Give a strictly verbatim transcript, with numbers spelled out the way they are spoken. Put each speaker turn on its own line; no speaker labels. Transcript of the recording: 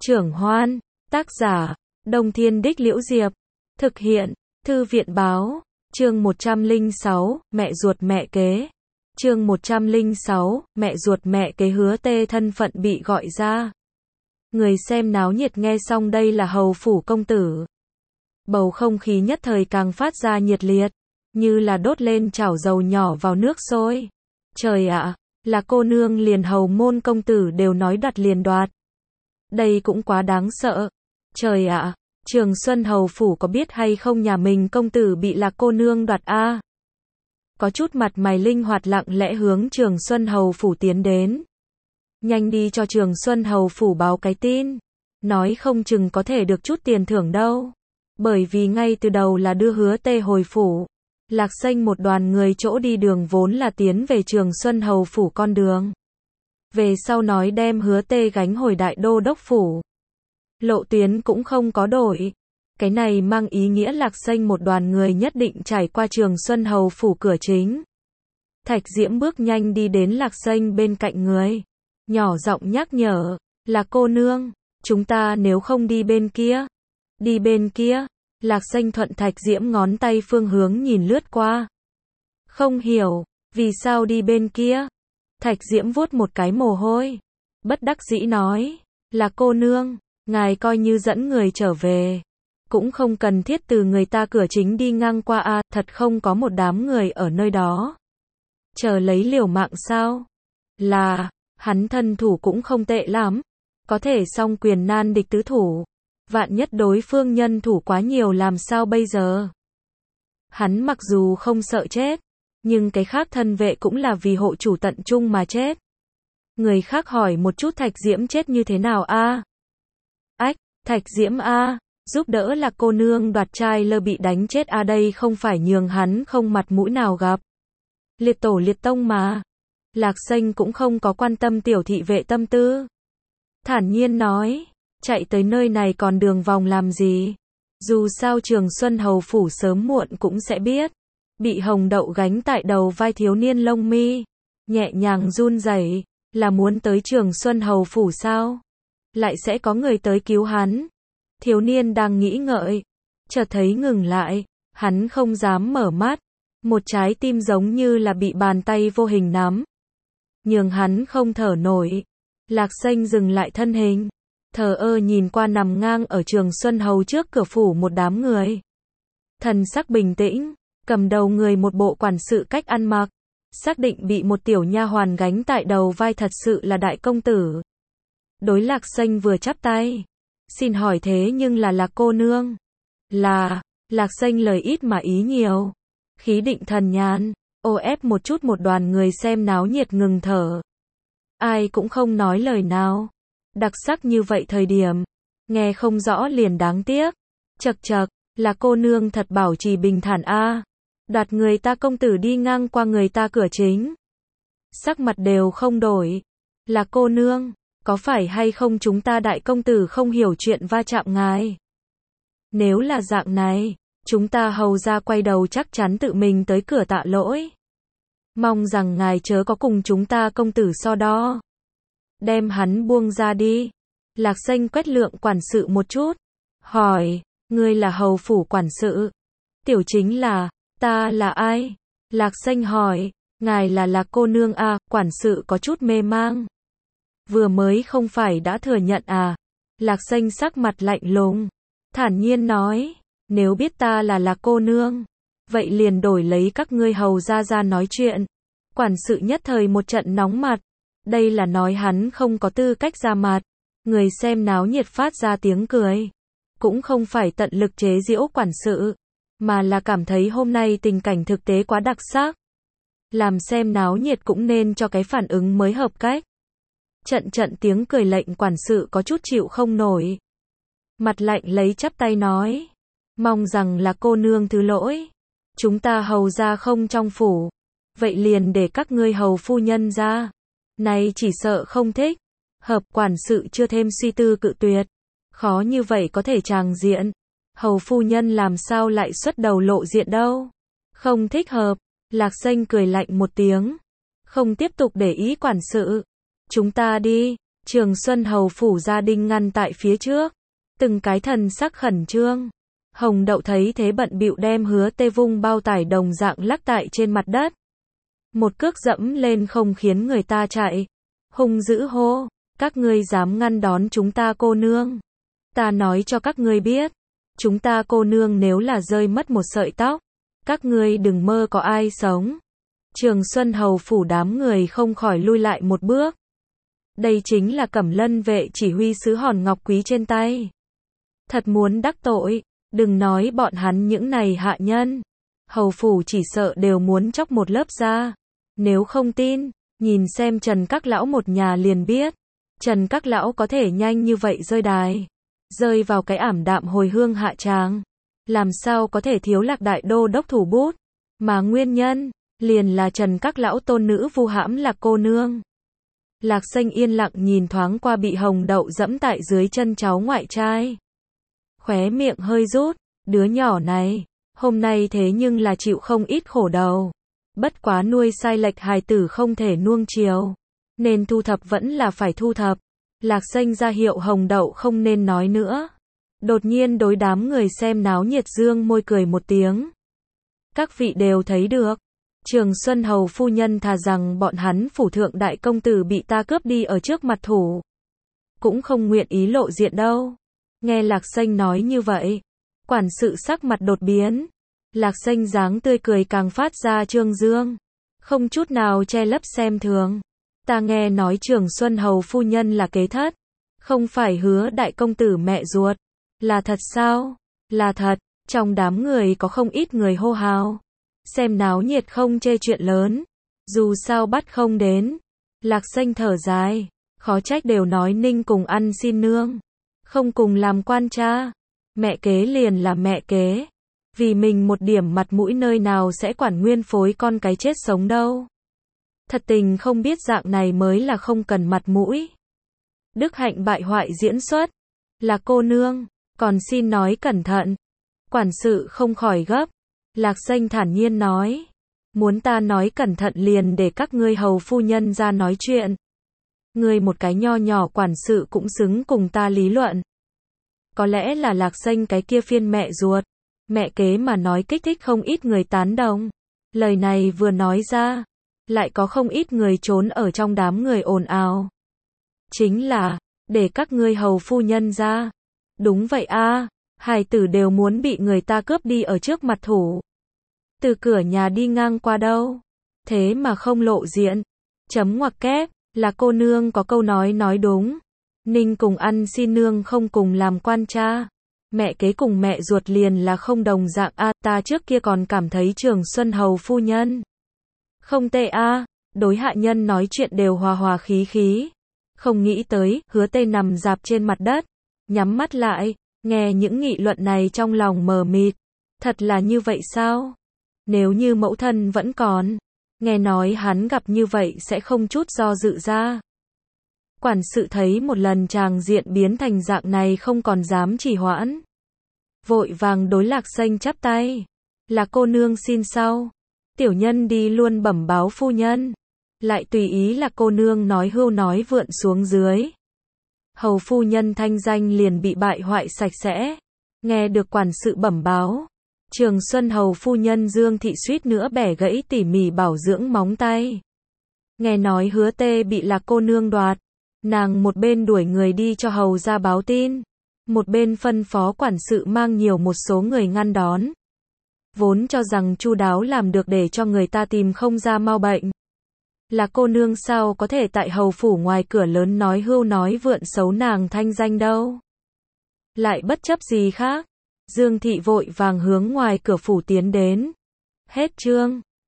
Trưởng Hoan, tác giả, Đông Thiên Đích Liễu Diệp, thực hiện, Thư viện Báo, chương một trăm lẻ sáu, mẹ ruột mẹ kế. Chương một trăm lẻ sáu, mẹ ruột mẹ kế Hứa Tê thân phận bị gọi ra. Người xem náo nhiệt nghe xong đây là hầu phủ công tử. Bầu không khí nhất thời càng phát ra nhiệt liệt, như là đốt lên chảo dầu nhỏ vào nước sôi. Trời ạ, là cô nương liền hầu môn công tử đều nói đoạt liền đoạt. Đây cũng quá đáng sợ. Trời ạ, Trường Xuân hầu phủ có biết hay không nhà mình công tử bị là cô nương đoạt a? Có chút mặt mày linh hoạt lặng lẽ hướng Trường Xuân hầu phủ tiến đến. Nhanh đi cho Trường Xuân hầu phủ báo cái tin. Nói không chừng có thể được chút tiền thưởng đâu. Bởi vì ngay từ đầu là đưa Hứa Tê hồi phủ. Lạc Xanh một đoàn người chỗ đi đường vốn là tiến về Trường Xuân hầu phủ con đường. Về sau nói đem Hứa Tê gánh hồi đại đô đốc phủ. Lộ tuyến cũng không có đổi. Cái này mang ý nghĩa Lạc Xanh một đoàn người nhất định trải qua Trường Xuân hầu phủ cửa chính. Thạch Diễm bước nhanh đi đến Lạc Xanh bên cạnh người. Nhỏ giọng nhắc nhở, là cô nương, chúng ta nếu không đi bên kia. Đi bên kia, Lạc Xanh thuận Thạch Diễm ngón tay phương hướng nhìn lướt qua. Không hiểu, vì sao đi bên kia? Thạch Diễm vuốt một cái mồ hôi. Bất đắc dĩ nói, là cô nương, ngài coi như dẫn người trở về. Cũng không cần thiết từ người ta cửa chính đi ngang qua a, à, thật không có một đám người ở nơi đó. Chờ lấy liều mạng sao? Là, hắn thân thủ cũng không tệ lắm. Có thể song quyền nan địch tứ thủ. Vạn nhất đối phương nhân thủ quá nhiều làm sao bây giờ? Hắn mặc dù không sợ chết, nhưng cái khác thân vệ cũng là vì hộ chủ tận trung mà chết. Người khác hỏi một chút Thạch Diễm chết như thế nào a? À? Ách, Thạch Diễm a, à, giúp đỡ là cô nương đoạt trai lơ bị đánh chết a, à, đây không phải nhường hắn không mặt mũi nào gặp. Liệt tổ liệt tông mà. Lạc Xanh cũng không có quan tâm tiểu thị vệ tâm tư. Thản nhiên nói, chạy tới nơi này còn đường vòng làm gì? Dù sao Trường Xuân hầu phủ sớm muộn cũng sẽ biết. Bị hồng đậu gánh tại đầu vai thiếu niên lông mi, nhẹ nhàng run rẩy, là muốn tới Trường Xuân hầu phủ sao? Lại sẽ có người tới cứu hắn. Thiếu niên đang nghĩ ngợi, chợt thấy ngừng lại, hắn không dám mở mắt, một trái tim giống như là bị bàn tay vô hình nắm, nhường hắn không thở nổi. Lạc Xanh dừng lại thân hình, thờ ơ nhìn qua nằm ngang ở Trường Xuân hầu trước cửa phủ một đám người. Thần sắc bình tĩnh, cầm đầu người một bộ quản sự cách ăn mặc, xác định bị một tiểu nha hoàn gánh tại đầu vai thật sự là đại công tử. Đối Lạc Xanh vừa chắp tay, xin hỏi thế nhưng là Lạc cô nương? Là, Lạc Xanh lời ít mà ý nhiều, khí định thần nhàn, ô ép một chút một đoàn người xem náo nhiệt ngừng thở. Ai cũng không nói lời nào. Đặc sắc như vậy thời điểm, nghe không rõ liền đáng tiếc. Chậc chậc, là cô nương thật bảo trì bình thản a. À. Đoạt người ta công tử đi ngang qua người ta cửa chính. Sắc mặt đều không đổi. Là cô nương, có phải hay không chúng ta đại công tử không hiểu chuyện va chạm ngài? Nếu là dạng này, chúng ta hầu ra quay đầu chắc chắn tự mình tới cửa tạ lỗi. Mong rằng ngài chớ có cùng chúng ta công tử so đo. Đem hắn buông ra đi. Lạc Xanh quét lượng quản sự một chút. Hỏi, ngươi là hầu phủ quản sự? Tiểu chính là, ta là ai? Lạc Xanh hỏi, ngài là Lạc cô nương à? Quản sự có chút mê mang. Vừa mới không phải đã thừa nhận à? Lạc Xanh sắc mặt lạnh lùng, thản nhiên nói, nếu biết ta là Lạc cô nương, vậy liền đổi lấy các ngươi hầu ra ra nói chuyện. Quản sự nhất thời một trận nóng mặt. Đây là nói hắn không có tư cách ra mặt. Người xem náo nhiệt phát ra tiếng cười. Cũng không phải tận lực chế giễu quản sự, mà là cảm thấy hôm nay tình cảnh thực tế quá đặc sắc. Làm xem náo nhiệt cũng nên cho cái phản ứng mới hợp cách. Trận trận tiếng cười lệnh quản sự có chút chịu không nổi. Mặt lạnh lấy chắp tay nói, mong rằng là cô nương thứ lỗi. Chúng ta hầu ra không trong phủ, vậy liền để các ngươi hầu phu nhân ra. Này chỉ sợ không thích. Hợp quản sự chưa thêm suy tư cự tuyệt. Khó như vậy có thể tràng diện. Hầu phu nhân làm sao lại xuất đầu lộ diện đâu. Không thích hợp. Lạc Xanh cười lạnh một tiếng. Không tiếp tục để ý quản sự. Chúng ta đi. Trường Xuân Hầu phủ gia đình ngăn tại phía trước, từng cái thần sắc khẩn trương. Hồng Đậu thấy thế bận bịu đem Hứa Tê vung bao tải đồng dạng lắc tại trên mặt đất. Một cước dẫm lên không khiến người ta chạy. Hung dữ hô, các ngươi dám ngăn đón chúng ta cô nương. Ta nói cho các ngươi biết, chúng ta cô nương nếu là rơi mất một sợi tóc, các ngươi đừng mơ có ai sống. Trường Xuân Hầu phủ đám người không khỏi lui lại một bước. Đây chính là Cẩm Lân vệ chỉ huy sứ hòn ngọc quý trên tay. Thật muốn đắc tội, đừng nói bọn hắn những này hạ nhân. Hầu phủ chỉ sợ đều muốn chóc một lớp da. Nếu không tin, nhìn xem Trần các lão một nhà liền biết. Trần các lão có thể nhanh như vậy rơi đài. Rơi vào cái ảm đạm hồi hương hạ tràng. Làm sao có thể thiếu Lạc đại đô đốc thủ bút. Mà nguyên nhân, liền là Trần các lão tôn nữ vu hãm Lạc cô nương. Lạc Xanh yên lặng nhìn thoáng qua bị Hồng Đậu dẫm tại dưới chân cháu ngoại trai. Khóe miệng hơi rút, đứa nhỏ này, hôm nay thế nhưng là chịu không ít khổ đầu. Bất quá nuôi sai lệch hài tử không thể nuông chiều. Nên thu thập vẫn là phải thu thập. Lạc Xanh ra hiệu Hồng Đậu không nên nói nữa. Đột nhiên đối đám người xem náo nhiệt dương môi cười một tiếng. Các vị đều thấy được. Trường Xuân Hầu phu nhân thà rằng bọn hắn phủ thượng đại công tử bị ta cướp đi ở trước mặt thủ. Cũng không nguyện ý lộ diện đâu. Nghe Lạc Xanh nói như vậy. Quản sự sắc mặt đột biến. Lạc Xanh dáng tươi cười càng phát ra trương dương. Không chút nào che lấp xem thường. Ta nghe nói Trường Xuân Hầu phu nhân là kế thất. Không phải Hứa đại công tử mẹ ruột. Là thật sao? Là thật. Trong đám người có không ít người hô hào. Xem náo nhiệt không chê chuyện lớn. Dù sao bắt không đến. Lạc Xanh thở dài. Khó trách đều nói Ninh cùng ăn xin nương. Không cùng làm quan cha. Mẹ kế liền là mẹ kế. Vì mình một điểm mặt mũi nơi nào sẽ quản nguyên phối con cái chết sống đâu. Thật tình không biết dạng này mới là không cần mặt mũi. Đức hạnh bại hoại diễn xuất. Là cô nương. Còn xin nói cẩn thận. Quản sự không khỏi gấp. Lạc Xanh thản nhiên nói. Muốn ta nói cẩn thận liền để các ngươi hầu phu nhân ra nói chuyện. Ngươi một cái nho nhỏ quản sự cũng xứng cùng ta lý luận. Có lẽ là Lạc Xanh cái kia phiên mẹ ruột. Mẹ kế mà nói kích thích không ít người tán đồng. Lời này vừa nói ra. Lại có không ít người trốn ở trong đám người ồn ào. Chính là, để các ngươi hầu phu nhân ra. Đúng vậy a, hài tử đều muốn bị người ta cướp đi ở trước mặt thủ. Từ cửa nhà đi ngang qua đâu. Thế mà không lộ diện. Chấm ngoặc kép, là cô nương có câu nói nói đúng. Ninh cùng ăn xin nương không cùng làm quan cha. Mẹ kế cùng mẹ ruột liền là không đồng dạng a, ta trước kia còn cảm thấy Trường Xuân Hầu phu nhân không tệ a, đối hạ nhân nói chuyện đều hòa hòa khí khí. Không nghĩ tới, Hứa Tê nằm dạp trên mặt đất, nhắm mắt lại, nghe những nghị luận này trong lòng mờ mịt. Thật là như vậy sao? Nếu như mẫu thân vẫn còn, nghe nói hắn gặp như vậy sẽ không chút do dự ra. Quản sự thấy một lần tràng diện biến thành dạng này không còn dám trì hoãn. Vội vàng đối Lạc Xanh chắp tay. Là cô nương xin sau. Tiểu nhân đi luôn bẩm báo phu nhân. Lại tùy ý là cô nương nói hưu nói vượn xuống dưới. Hầu phu nhân thanh danh liền bị bại hoại sạch sẽ. Nghe được quản sự bẩm báo. Trường Xuân Hầu phu nhân Dương Thị suýt nữa bẻ gãy tỉ mỉ bảo dưỡng móng tay. Nghe nói Hứa Tê bị Lạc cô nương đoạt. Nàng một bên đuổi người đi cho hầu ra báo tin. Một bên phân phó quản sự mang nhiều một số người ngăn đón. Vốn cho rằng chu đáo làm được để cho người ta tìm không ra mau bệnh. Là cô nương sao có thể tại hầu phủ ngoài cửa lớn nói hưu nói vượn xấu nàng thanh danh đâu. Lại bất chấp gì khác. Dương Thị vội vàng hướng ngoài cửa phủ tiến đến. Hết chương.